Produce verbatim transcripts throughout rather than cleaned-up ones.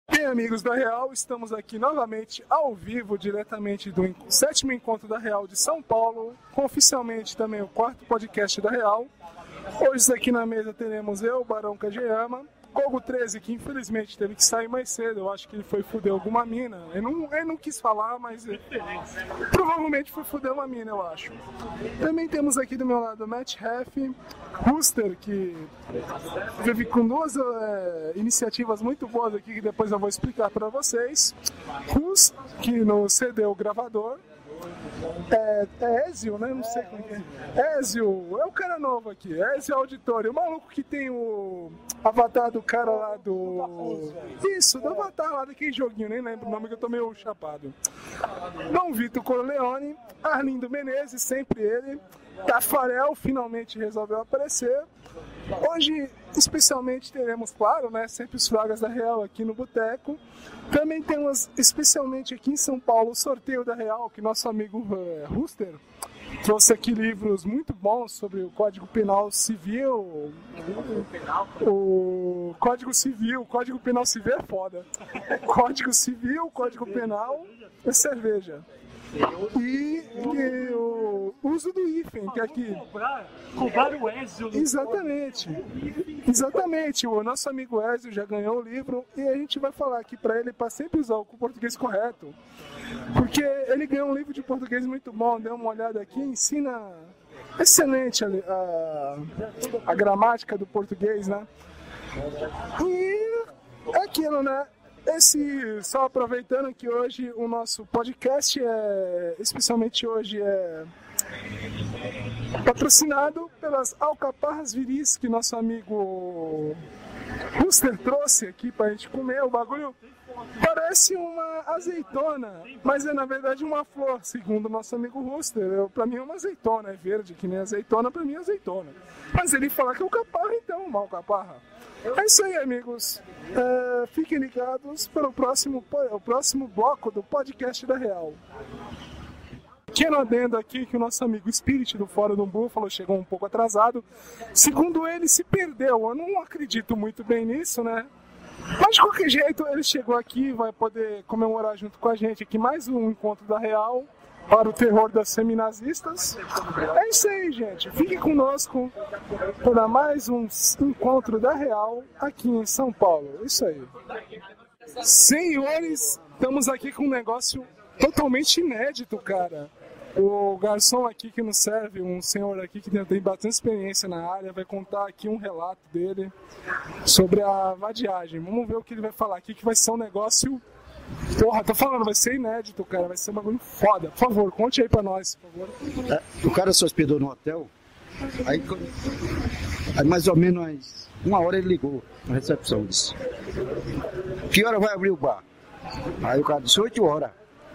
Bem, amigos da Real, estamos aqui novamente ao vivo, diretamente do sétimo encontro da Real de São Paulo, com oficialmente também o quarto podcast da Real. Hoje aqui na mesa teremos eu, Barão Kageyama, Gogo treze, que infelizmente teve que sair mais cedo. Eu acho que ele foi fuder alguma mina. Ele não, ele não quis falar, mas ele, provavelmente foi fuder uma mina, eu acho. Também temos aqui do meu lado o Matt Heff, Rooster, que vive com duas é, iniciativas muito boas aqui, que depois eu vou explicar para vocês. Rus, que nos cedeu o gravador. É, é Ezio, né? Não sei como é. Ezio, é o cara novo aqui. Ezio Auditório, o maluco que tem o avatar do cara lá do... Isso, do avatar lá daquele joguinho, nem lembro o nome que eu tô meio chapado. Dom Vitor Corleone, Arlindo Menezes, sempre ele. Tafarel finalmente resolveu aparecer. Hoje, especialmente, teremos, claro, né, sempre os Fragas da Real aqui no Boteco. Também temos, especialmente aqui em São Paulo, o sorteio da Real, que nosso amigo uh, Rooster trouxe aqui livros muito bons sobre o Código Penal Civil. O Código Civil, o Código Penal Civil é foda. Código Civil, Código Penal é cerveja. E, e o uso do hífen, que aqui... Cobrar o Ezio. Exatamente. Exatamente. O nosso amigo Ezio já ganhou o livro e a gente vai falar aqui pra ele para sempre usar o português correto. Porque ele ganhou um livro de português muito bom, deu uma olhada aqui, ensina excelente a, a, a gramática do português, né? E é aquilo, né? Esse, só aproveitando que hoje o nosso podcast é, especialmente hoje, é patrocinado pelas alcaparras viris que nosso amigo Rooster trouxe aqui pra gente comer. O bagulho parece uma azeitona, mas é na verdade uma flor, segundo o nosso amigo Rooster. Eu, pra mim é uma azeitona, é verde, que nem azeitona, pra mim é azeitona. Mas ele fala que é alcaparra, então, uma alcaparra. É isso aí, amigos. É, fiquem ligados para o próximo, o próximo bloco do podcast da Real. Pequeno adendo aqui que o nosso amigo Spirit do Fórum do Búfalo chegou um pouco atrasado. Segundo ele, se perdeu. Eu não acredito muito bem nisso, né? Mas de qualquer jeito, ele chegou aqui, vai poder comemorar junto com a gente aqui mais um encontro da Real para o terror das feminazistas. É isso aí, gente. Fique conosco para mais um encontro da Real aqui em São Paulo. Isso aí. Senhores, estamos aqui com um negócio totalmente inédito, cara. O garçom aqui que nos serve, um senhor aqui que tem bastante experiência na área, vai contar aqui um relato dele sobre a vadiagem. Vamos ver o que ele vai falar aqui, que vai ser um negócio... Porra, tô falando, vai ser inédito, cara, vai ser um bagulho foda. Por favor, conte aí pra nós, por favor. É, o cara se hospedou no hotel, aí, aí mais ou menos uma hora ele ligou na recepção, disse: que hora vai abrir o bar? Aí o cara disse: oito horas.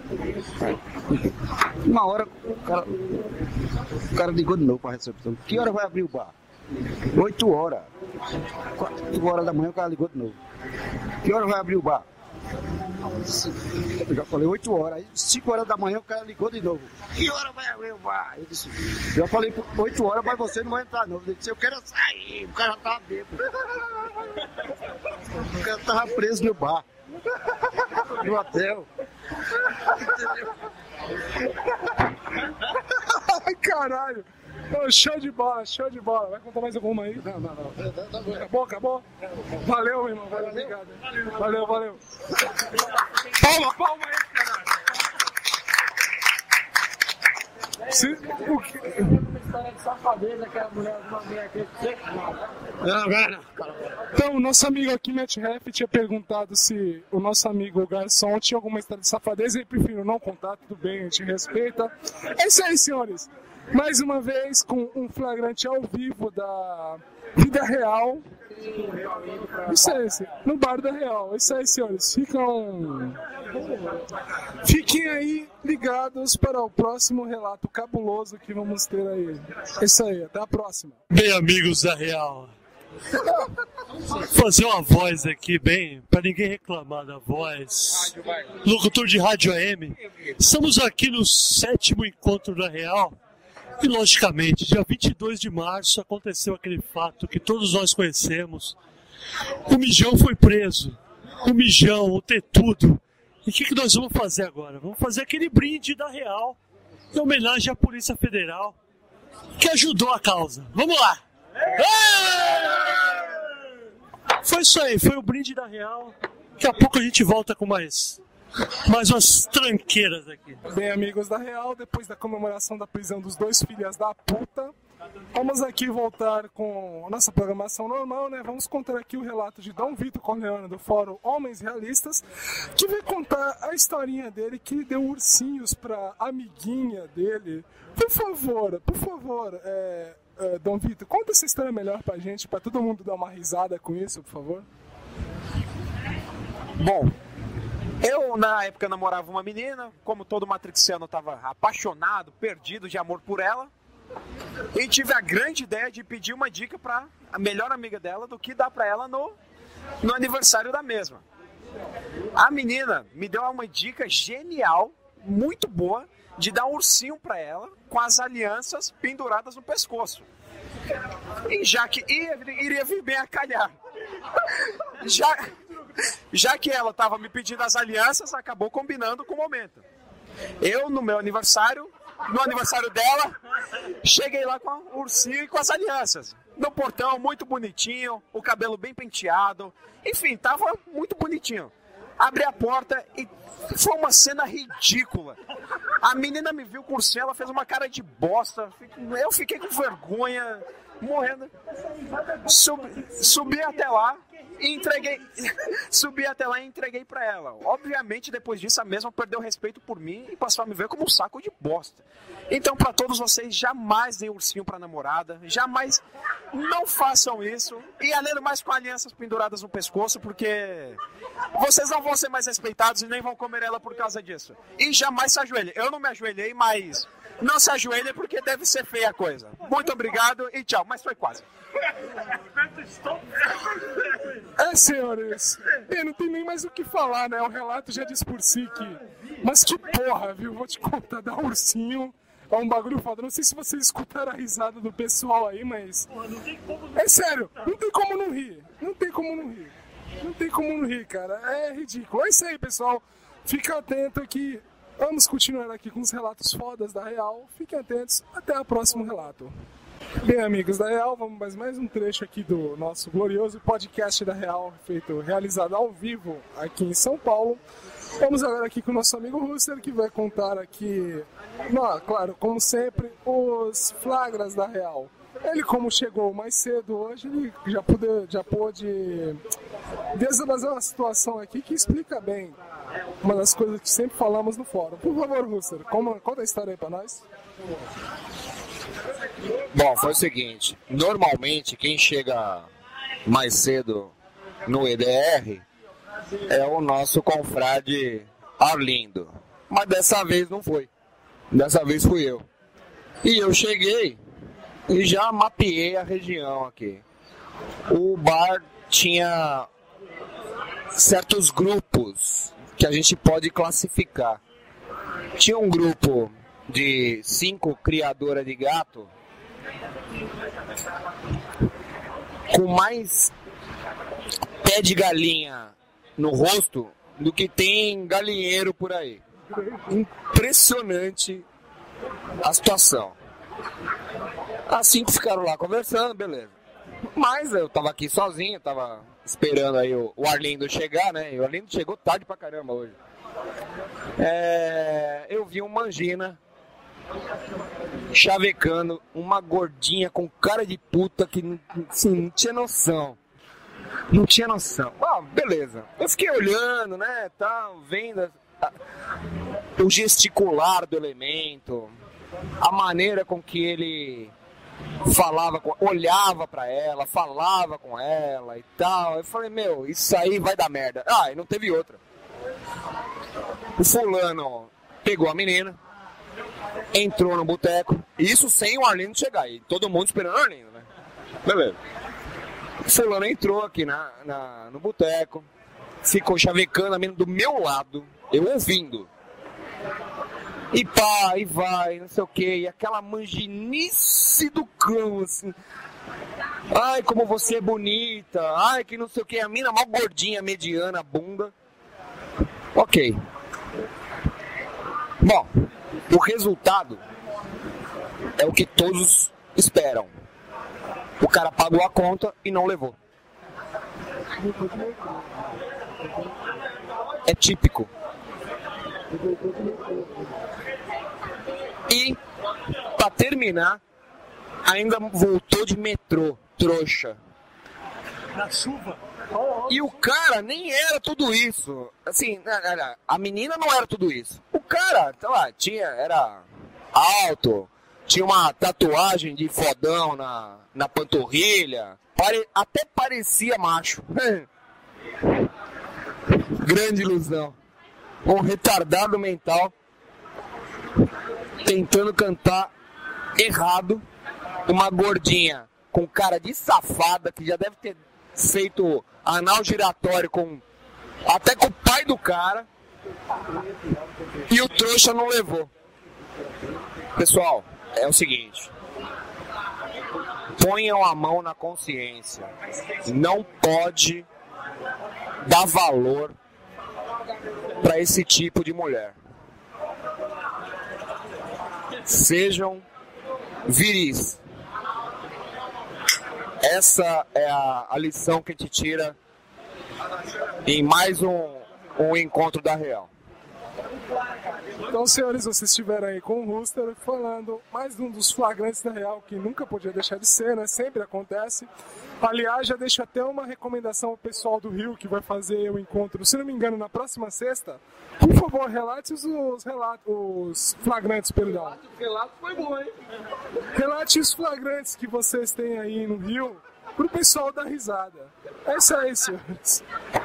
Uma hora o cara, o cara ligou de novo pra recepção: que hora vai abrir o bar? Oito horas. Quatro horas da manhã o cara ligou de novo: que hora vai abrir o bar? Eu já falei oito horas, aí cinco horas da manhã o cara ligou de novo: que hora vai abrir o bar? Eu disse: já falei oito horas, mas você não vai entrar não. Eu disse: eu quero sair, o cara já tava bêbado. O cara tava preso no bar, no hotel. Entendeu? Ai, caralho! Oh, show de bola, show de bola. Vai contar mais alguma aí? Não, não, não. Acabou, acabou? Valeu, meu irmão. Valeu, obrigado. Valeu, valeu. Palma, palma aí, caralho. Se, o que... Uma história de safadeza que a mulher de uma mulher aqui. Não, não, Então, o nosso amigo aqui, Matt Heff, tinha perguntado se o nosso amigo garçom tinha alguma história de safadeza. Ele preferiu não contar, tudo bem, a gente respeita. É isso aí, senhores. Mais uma vez, com um flagrante ao vivo da vida real. Isso aí, no bar da Real. Isso aí, senhores. Ficam... Fiquem aí ligados para o próximo relato cabuloso que vamos ter aí. Isso aí, até a próxima. Bem, amigos da Real, vou fazer uma voz aqui, bem, para ninguém reclamar da voz. Locutor de rádio A M. Estamos aqui no sétimo encontro da Real. E, logicamente, dia vinte e dois de março aconteceu aquele fato que todos nós conhecemos. O Mijão foi preso. o mijão, o ter tudo. E o que, que nós vamos fazer agora? Vamos fazer aquele brinde da Real, em homenagem à Polícia Federal, que ajudou a causa. Vamos lá! Foi isso aí, foi o brinde da Real. Daqui a pouco a gente volta com mais, mais umas tranqueiras aqui. Bem, amigos da Real, depois da comemoração da prisão dos dois filhos da puta, vamos aqui voltar com a nossa programação normal, né? Vamos contar aqui o relato de Dom Vitor Corleone, do Fórum Homens Realistas, que vai contar a historinha dele, que deu ursinhos pra amiguinha dele. Por favor, por favor, é, é, Dom Vitor, conta essa história melhor pra gente, pra todo mundo dar uma risada com isso, por favor. Bom, eu na época namorava uma menina, como todo matrixiano eu estava apaixonado, perdido de amor por ela, e tive a grande ideia de pedir uma dica para a melhor amiga dela do que dar para ela no, no aniversário da mesma. A menina me deu uma dica genial, muito boa, de dar um ursinho para ela com as alianças penduradas no pescoço. E já que ia, iria vir bem a calhar. Já... Já que ela estava me pedindo as alianças, acabou combinando com o momento. Eu, no meu aniversário, no aniversário dela, cheguei lá com o ursinho e com as alianças. No portão, muito bonitinho, o cabelo bem penteado. Enfim, tava muito bonitinho. Abri a porta e foi uma cena ridícula. A menina me viu com o ursinho, ela fez uma cara de bosta. Eu fiquei com vergonha, morrendo. Subi, subi até lá. E entreguei, subi até lá e entreguei pra ela. Obviamente, depois disso, a mesma perdeu respeito por mim e passou a me ver como um saco de bosta. Então, pra todos vocês, jamais deem ursinho pra namorada, jamais não façam isso. E além do mais, com alianças penduradas no pescoço, porque vocês não vão ser mais respeitados e nem vão comer ela por causa disso. E jamais se ajoelhem. Eu não me ajoelhei, mas não se ajoelhem porque deve ser feia a coisa. Muito obrigado e tchau, mas foi quase. É, senhores, eu não tem nem mais o que falar, né? O relato já diz por si que... Mas que porra, viu? Vou te contar, dar ursinho é um bagulho foda. Não sei se vocês escutaram a risada do pessoal aí, mas... É sério, não tem como não rir. Não tem como não rir. Não tem como não rir, cara. É ridículo. É isso aí, pessoal. Fica atento que vamos continuar aqui com os relatos fodas da Real. Fiquem atentos. Até o próximo relato. Bem, amigos da Real, vamos mais mais um trecho aqui do nosso glorioso podcast da Real, feito, realizado ao vivo aqui em São Paulo. Vamos agora aqui com o nosso amigo Russer, que vai contar aqui, não, claro, como sempre, os flagras da Real. Ele, como chegou mais cedo hoje, ele já pôde, já pôde desenvolver uma situação aqui que explica bem uma das coisas que sempre falamos no fórum. Por favor, Russer, conta a história aí pra nós. Bom, foi o seguinte, normalmente quem chega mais cedo no E D R é o nosso confrade Arlindo, mas dessa vez não foi, dessa vez fui eu. E eu cheguei e já mapeei a região aqui. O bar tinha certos grupos que a gente pode classificar. Tinha um grupo de cinco criadoras de gato com mais pé de galinha no rosto do que tem galinheiro por aí. Impressionante a situação. As cinco ficaram lá conversando, beleza. Mas eu tava aqui sozinho, tava esperando aí o, o Arlindo chegar, né? E o Arlindo chegou tarde pra caramba hoje. É, eu vi um Mangina chavecando uma gordinha com cara de puta que assim, não tinha noção. Não tinha noção. Ah, beleza. Eu fiquei olhando, né, tá, vendo a, a, o gesticular do elemento, a maneira com que ele falava, com, olhava pra ela, falava com ela e tal. Eu falei, meu, isso aí vai dar merda. Ah, e não teve outra. O fulano pegou a menina, entrou no boteco, isso sem o Arlindo chegar aí, todo mundo esperando o Arlindo, né? Beleza. O fulano entrou aqui na, na, no boteco, ficou chavecando a menina do meu lado, eu ouvindo. E pá, e vai, não sei o que, e aquela manginice do cão, assim. Ai, como você é bonita. Ai, que não sei o que. A mina mal gordinha, mediana, bunda. Ok. Bom, o resultado é o que todos esperam. O cara pagou a conta e não levou. É típico. E, pra terminar, ainda voltou de metrô, trouxa. Na chuva. E o cara nem era tudo isso. Assim, a menina não era tudo isso. O cara, sei lá, tinha, era alto, tinha uma tatuagem de fodão na, na panturrilha, pare, até parecia macho. Grande ilusão. Um retardado mental tentando cantar errado, uma gordinha com cara de safada que já deve ter feito anal giratório com até com o pai do cara, e o trouxa não levou. Pessoal, é o seguinte, ponham a mão na consciência, não pode dar valor para esse tipo de mulher. Sejam viris. Essa é a, a lição que a gente tira em mais um, um encontro da Real. Então, senhores, vocês estiveram aí com o Rooster falando mais um dos flagrantes da Real, que nunca podia deixar de ser, né? Sempre acontece. Aliás, já deixo até uma recomendação ao pessoal do Rio que vai fazer o encontro, se não me engano, na próxima sexta. Por favor, relate os, os, relatos, os flagrantes, perdão. O relato foi bom, hein? Relate os flagrantes que vocês têm aí no Rio pro pessoal dar risada. É isso aí, senhores.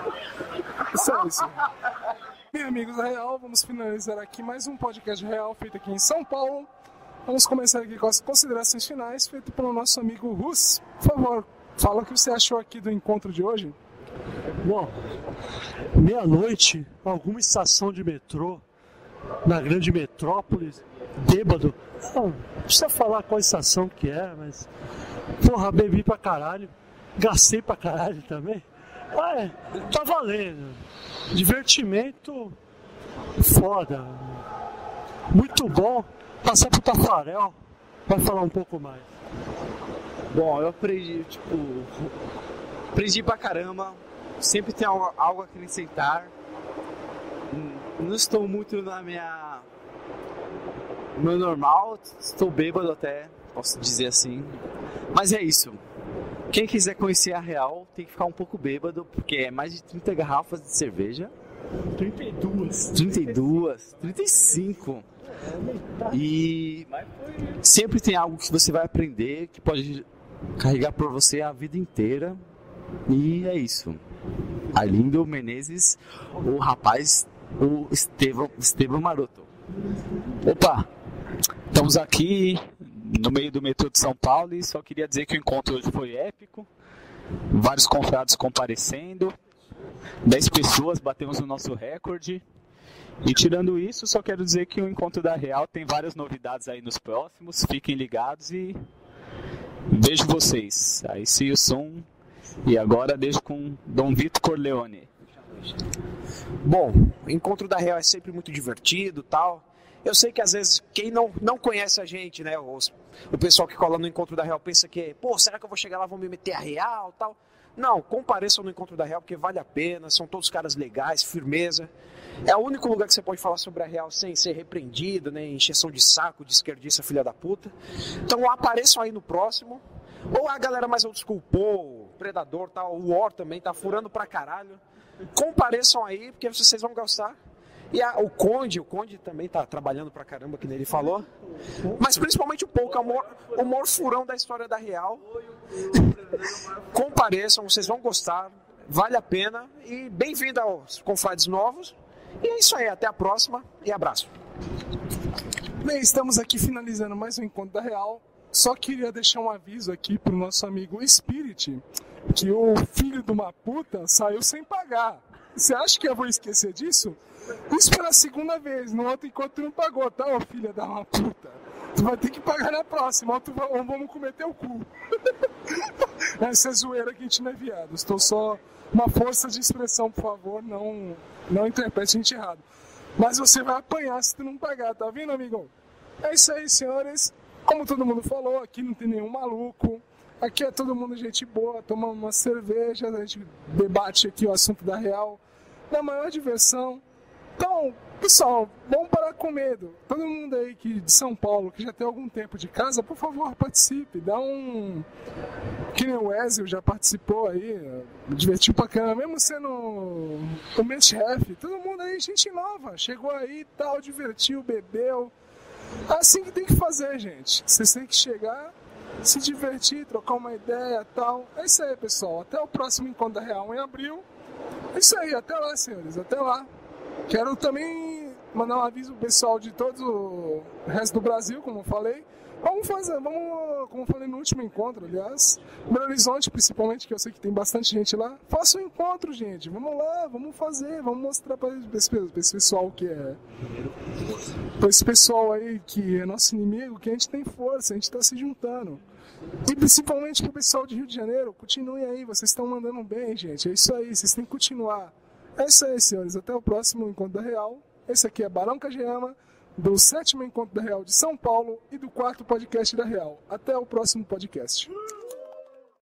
É isso aí, senhores. Bem, amigos da Real, vamos finalizar aqui mais um podcast Real feito aqui em São Paulo. Vamos começar aqui com as considerações finais feito pelo nosso amigo Russ. Por favor, fala o que você achou aqui do encontro de hoje. Bom, meia-noite, alguma estação de metrô na grande metrópole, bêbado. Não, não precisa falar qual estação que é, mas porra, bebi pra caralho, gastei pra caralho também. Ah, é, tá valendo. Divertimento foda. Muito bom. Passar pro Tafarel, vai falar um pouco mais. Bom, eu aprendi, tipo, aprendi pra caramba. Sempre tem algo, algo a acrescentar. Não estou muito na minha... no meu normal, estou bêbado até, posso dizer assim. Mas é isso. Quem quiser conhecer a Real tem que ficar um pouco bêbado, porque é mais de trinta garrafas de cerveja. trinta e duas. trinta e duas, trinta e cinco. E sempre tem algo que você vai aprender, que pode carregar por você a vida inteira. E é isso. Arlindo Menezes, o rapaz, o Estevão, Estevão Maroto. Opa, estamos aqui no meio do metrô de São Paulo e só queria dizer que o encontro hoje foi épico. Vários confrades comparecendo, dez pessoas, batemos o nosso recorde. E tirando isso, só quero dizer que o encontro da Real tem várias novidades aí nos próximos. Fiquem ligados e vejo vocês. Aí see you soon. E agora deixo com Dom Vitor Corleone. Bom, o encontro da Real é sempre muito divertido e tal. Eu sei que às vezes quem não, não conhece a gente, né, os, o pessoal que cola no encontro da Real pensa que, pô, será que eu vou chegar lá, vou me meter a Real e tal? Não, compareçam no encontro da Real porque vale a pena, são todos caras legais, firmeza. É o único lugar que você pode falar sobre a Real sem ser repreendido, né, encheção de saco, de esquerdista, filha da puta. Então apareçam aí no próximo. Ou a galera mais old school, pô, Predador, tá, o War também tá furando pra caralho. Compareçam aí, porque vocês vão gostar. E a, o Conde, o Conde também tá trabalhando pra caramba, que nem ele falou. Mas principalmente o Paul, que é o maior, o maior furão da história da Real. Compareçam, vocês vão gostar, vale a pena. E bem-vindo aos confrades novos. E é isso aí, até a próxima e abraço. Bem, estamos aqui finalizando mais um encontro da Real. Só queria deixar um aviso aqui pro nosso amigo Spirit, que o filho de uma puta saiu sem pagar. Você acha que eu vou esquecer disso? Isso pela segunda vez, no outro encontro tu não pagou, tá, ô filha da uma puta? Tu vai ter que pagar na próxima, ou, tu vai, ou vamos comer teu cu. Essa é zoeira que a gente não é viado. Estou só uma força de expressão, por favor, não, não interprete a gente errado. Mas você vai apanhar se tu não pagar, tá vendo, amigão? É isso aí, senhores. Como todo mundo falou, aqui não tem nenhum maluco. Aqui é todo mundo gente boa, toma uma cerveja, a gente debate aqui o assunto da Real na maior diversão. Então, pessoal, vamos parar com medo. Todo mundo aí que, de São Paulo, que já tem algum tempo de casa, por favor, participe. Dá um... Que nem o Wesley já participou aí, divertiu pra caramba, mesmo sendo o mente-chefe. Todo mundo aí, gente nova, chegou aí e tal, divertiu, bebeu. Assim que tem que fazer, gente. Vocês têm que chegar, se divertir, trocar uma ideia e tal. É isso aí, pessoal. Até o próximo Encontro da Real em abril. É isso aí, até lá, senhores. Até lá. Quero também mandar um aviso pro pessoal de todo o resto do Brasil, como eu falei. Vamos fazer, vamos, como eu falei no último encontro, aliás, Belo Horizonte principalmente, que eu sei que tem bastante gente lá. Faça um encontro, gente. Vamos lá, vamos fazer, vamos mostrar para esse, esse pessoal que é... Para esse pessoal aí que é nosso inimigo, que a gente tem força, a gente está se juntando. E principalmente pro pessoal de Rio de Janeiro, continuem aí, vocês estão mandando bem, gente. É isso aí, vocês têm que continuar. É isso aí, senhores. Até o próximo Encontro da Real. Esse aqui é Barão Kageyama, do sétimo Encontro da Real de São Paulo e do quarto podcast da Real. Até o próximo podcast.